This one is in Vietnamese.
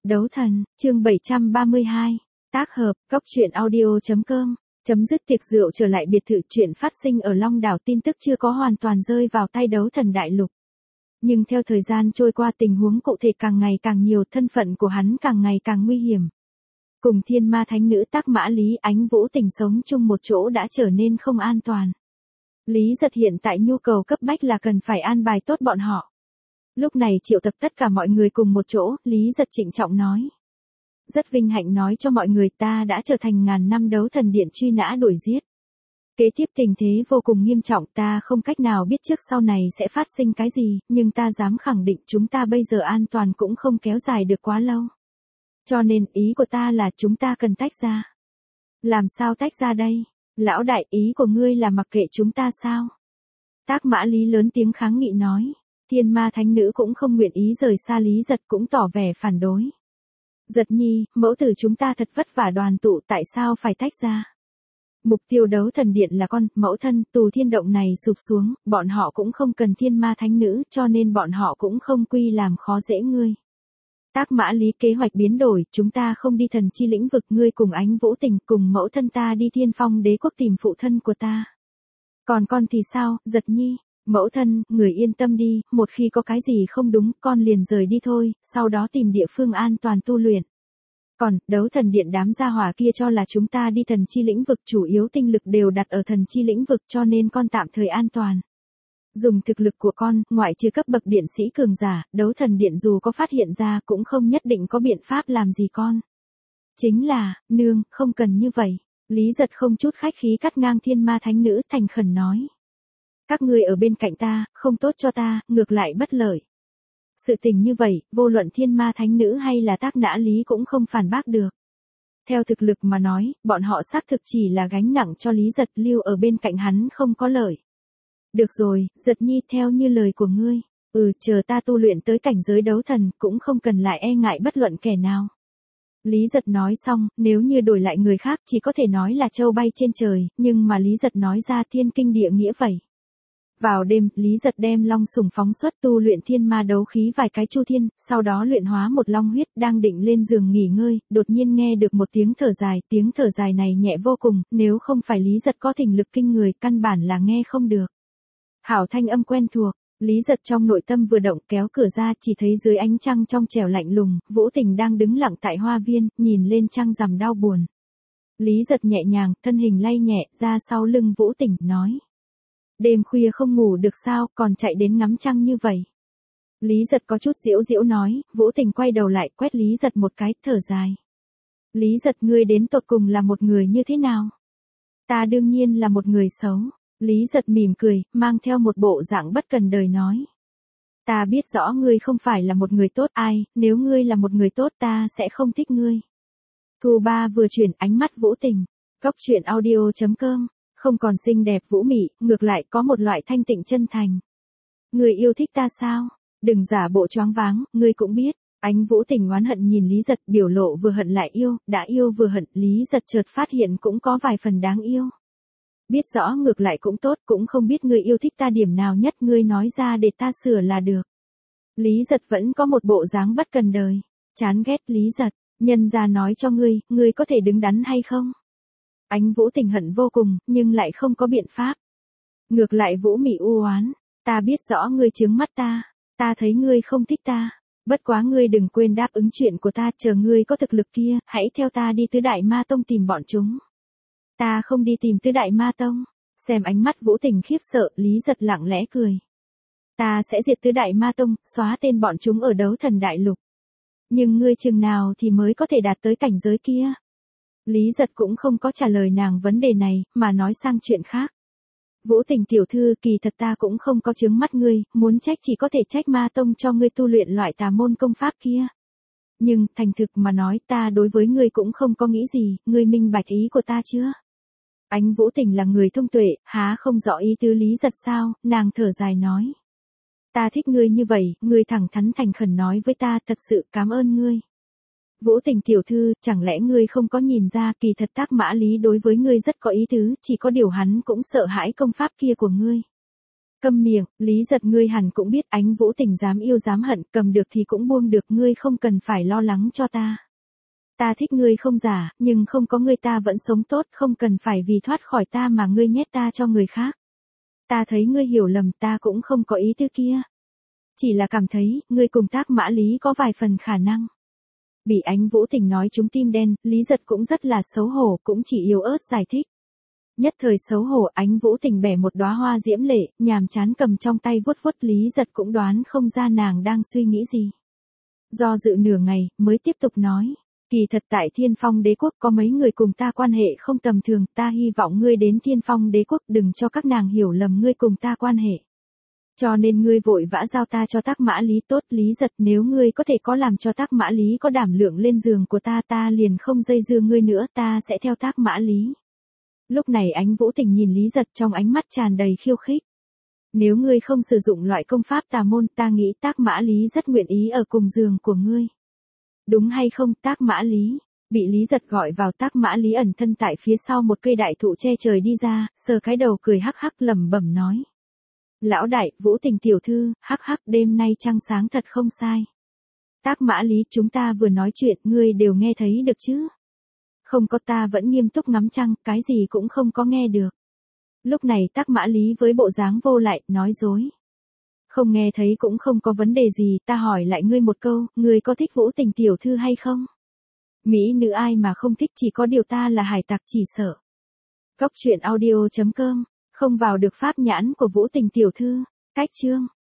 Đấu thần, chương 732. Tác hợp, Cóc truyện audio.com. Chấm dứt tiệc rượu trở lại biệt thự, chuyện phát sinh ở Long Đảo tin tức chưa có hoàn toàn rơi vào tay đấu thần đại lục. Nhưng theo thời gian trôi qua, tình huống cụ thể càng ngày càng nhiều, thân phận của hắn càng ngày càng nguy hiểm. Cùng thiên ma thánh nữ Tác Mã Lý, Ánh Vũ Tình sống chung một chỗ đã trở nên không an toàn. Lý Giật hiện tại nhu cầu cấp bách là cần phải an bài tốt bọn họ. Lúc này triệu tập tất cả mọi người cùng một chỗ, Lý Giật trịnh trọng nói. Rất vinh hạnh nói cho mọi người, ta đã trở thành ngàn năm đấu thần điện truy nã đuổi giết. Kế tiếp tình thế vô cùng nghiêm trọng, ta không cách nào biết trước sau này sẽ phát sinh cái gì, nhưng ta dám khẳng định chúng ta bây giờ an toàn cũng không kéo dài được quá lâu. Cho nên ý của ta là chúng ta cần tách ra. Làm sao tách ra đây? Lão đại, ý của ngươi là mặc kệ chúng ta sao? Tác Mã Lý lớn tiếng kháng nghị nói. Thiên ma thánh nữ cũng không nguyện ý rời xa Lý Giật, cũng tỏ vẻ phản đối. Giật nhi, mẫu tử chúng ta thật vất vả đoàn tụ, tại sao phải tách ra? Mục tiêu đấu thần điện là con, mẫu thân, tù thiên động này sụp xuống, bọn họ cũng không cần thiên ma thánh nữ, cho nên bọn họ cũng không quy làm khó dễ ngươi. Tác Mã Lý, kế hoạch biến đổi, chúng ta không đi thần chi lĩnh vực, ngươi cùng Ánh Vũ Tình cùng mẫu thân ta đi Thiên Phong đế quốc tìm phụ thân của ta. Còn con thì sao, Giật nhi? Mẫu thân, người yên tâm đi, một khi có cái gì không đúng, con liền rời đi thôi, sau đó tìm địa phương an toàn tu luyện. Còn, đấu thần điện đám gia hỏa kia cho là chúng ta đi thần chi lĩnh vực, chủ yếu tinh lực đều đặt ở thần chi lĩnh vực, cho nên con tạm thời an toàn. Dùng thực lực của con, ngoại trừ cấp bậc điện sĩ cường giả, đấu thần điện dù có phát hiện ra cũng không nhất định có biện pháp làm gì con. Chính là, nương, không cần như vậy. Lý Giật không chút khách khí cắt ngang thiên ma thánh nữ, thành khẩn nói. Các ngươi ở bên cạnh ta, không tốt cho ta, ngược lại bất lợi. Sự tình như vậy, vô luận thiên ma thánh nữ hay là Tác Mã Lý cũng không phản bác được. Theo thực lực mà nói, bọn họ xác thực chỉ là gánh nặng cho Lý Giật, lưu ở bên cạnh hắn không có lợi. Được rồi, Giật nhi, theo như lời của ngươi. Chờ ta tu luyện tới cảnh giới đấu thần, cũng không cần lại e ngại bất luận kẻ nào. Lý Giật nói xong, nếu như đổi lại người khác chỉ có thể nói là trâu bay trên trời, nhưng mà Lý Giật nói ra thiên kinh địa nghĩa vậy. Vào đêm, Lý Giật đem long sủng phóng xuất, tu luyện thiên ma đấu khí vài cái chu thiên, sau đó luyện hóa một long huyết, đang định lên giường nghỉ ngơi, đột nhiên nghe được một tiếng thở dài này nhẹ vô cùng, nếu không phải Lý Giật có thỉnh lực kinh người, căn bản là nghe không được. Hảo thanh âm quen thuộc, Lý Giật trong nội tâm vừa động, kéo cửa ra, chỉ thấy dưới ánh trăng trong trẻo lạnh lùng, Vũ Tình đang đứng lặng tại hoa viên, nhìn lên trăng rằm đau buồn. Lý Giật nhẹ nhàng, thân hình lay nhẹ, ra sau lưng Vũ Tình, nói. Đêm khuya không ngủ được sao, còn chạy đến ngắm trăng như vậy. Lý Giật có chút giễu giễu nói, Vũ Tình quay đầu lại, quét Lý Giật một cái, thở dài. Lý Giật, ngươi đến tột cùng là một người như thế nào? Ta đương nhiên là một người xấu. Lý Giật mỉm cười, mang theo một bộ dạng bất cần đời nói. Ta biết rõ ngươi không phải là một người tốt, nếu ngươi là một người tốt ta sẽ không thích ngươi. Thu Ba vừa chuyển ánh mắt Vũ Tình. Cóc truyện audio.com. Không còn xinh đẹp vũ mị, ngược lại có một loại thanh tịnh chân thành. Ngươi yêu thích ta sao? Đừng giả bộ choáng váng, ngươi cũng biết. Ánh Vũ Tình oán hận nhìn Lý Giật, biểu lộ vừa hận lại yêu, đã yêu vừa hận, Lý Giật chợt phát hiện cũng có vài phần đáng yêu. Biết rõ ngược lại cũng tốt, cũng không biết ngươi yêu thích ta điểm nào nhất, ngươi nói ra để ta sửa là được. Lý Giật vẫn có một bộ dáng bất cần đời. Chán ghét. Lý Giật, nhân ra nói cho ngươi có thể đứng đắn hay không? Ánh Vũ Tình hận vô cùng, nhưng lại không có biện pháp. Ngược lại Vũ mị u oán. Ta biết rõ ngươi chướng mắt ta. Ta thấy ngươi không thích ta. Bất quá ngươi đừng quên đáp ứng chuyện của ta, chờ ngươi có thực lực kia, hãy theo ta đi Tứ Đại Ma Tông tìm bọn chúng. Ta không đi tìm Tứ Đại Ma Tông. Xem ánh mắt Vũ Tình khiếp sợ, Lý Giật lặng lẽ cười. Ta sẽ diệt Tứ Đại Ma Tông, xóa tên bọn chúng ở đấu thần đại lục. Nhưng ngươi chừng nào thì mới có thể đạt tới cảnh giới kia? Lý Giật cũng không có trả lời nàng vấn đề này, mà nói sang chuyện khác. Vũ Tình tiểu thư, kỳ thật ta cũng không có chướng mắt ngươi, muốn trách chỉ có thể trách Ma Tông cho ngươi tu luyện loại tà môn công pháp kia. Nhưng, thành thực mà nói, ta đối với ngươi cũng không có nghĩ gì, ngươi minh bạch ý của ta chưa? Ánh Vũ Tình là người thông tuệ, há không rõ ý tứ Lý Giật sao, nàng thở dài nói. Ta thích ngươi như vậy, ngươi thẳng thắn thành khẩn nói với ta, thật sự cảm ơn ngươi. Vũ Tình tiểu thư, chẳng lẽ ngươi không có nhìn ra, kỳ thật Tác Mã Lý đối với ngươi rất có ý tứ, chỉ có điều hắn cũng sợ hãi công pháp kia của ngươi. Câm miệng, Lý Giật, ngươi hẳn cũng biết Ánh Vũ Tình dám yêu dám hận, cầm được thì cũng buông được, ngươi không cần phải lo lắng cho ta. Ta thích ngươi không giả, nhưng không có ngươi ta vẫn sống tốt, không cần phải vì thoát khỏi ta mà ngươi nhét ta cho người khác. Ta thấy ngươi hiểu lầm, ta cũng không có ý tư kia. Chỉ là cảm thấy, ngươi cùng Tác Mã Lý có vài phần khả năng. Bị Ánh Vũ Tình nói trúng tim đen, Lý Giật cũng rất là xấu hổ, cũng chỉ yếu ớt giải thích. Nhất thời xấu hổ, Ánh Vũ Tình bẻ một đóa hoa diễm lệ, nhàm chán cầm trong tay vuốt vuốt, Lý Giật cũng đoán không ra nàng đang suy nghĩ gì. Do dự nửa ngày, mới tiếp tục nói. Kỳ thật tại Thiên Phong Đế Quốc có mấy người cùng ta quan hệ không tầm thường, ta hy vọng ngươi đến Thiên Phong Đế Quốc đừng cho các nàng hiểu lầm ngươi cùng ta quan hệ. Cho nên ngươi vội vã giao ta cho Tác Mã Lý. Tốt, Lý Giật, nếu ngươi có thể có làm cho Tác Mã Lý có đảm lượng lên giường của ta, ta liền không dây dưa ngươi nữa, ta sẽ theo Tác Mã Lý. Lúc này Ánh Vũ Tình nhìn Lý Giật trong ánh mắt tràn đầy khiêu khích. Nếu ngươi không sử dụng loại công pháp tà môn, ta nghĩ Tác Mã Lý rất nguyện ý ở cùng giường của ngươi. Đúng hay không, Tác Mã Lý? Bị Lý Giật gọi vào, Tác Mã Lý ẩn thân tại phía sau một cây đại thụ che trời đi ra, sờ cái đầu cười hắc hắc lẩm bẩm nói. Lão đại, Vũ Tình tiểu thư, hắc hắc, đêm nay trăng sáng thật không sai. Tác Mã Lý, chúng ta vừa nói chuyện, ngươi đều nghe thấy được chứ? Không có, ta vẫn nghiêm túc ngắm trăng, cái gì cũng không có nghe được. Lúc này Tác Mã Lý với bộ dáng vô lại, nói dối. Không nghe thấy cũng không có vấn đề gì, ta hỏi lại ngươi một câu, ngươi có thích Vũ Tình tiểu thư hay không? Mỹ nữ ai mà không thích, chỉ có điều ta là hải tặc chỉ sợ. Cóc truyện audio.com, không vào được pháp nhãn của Vũ Tình tiểu thư. Cách chương.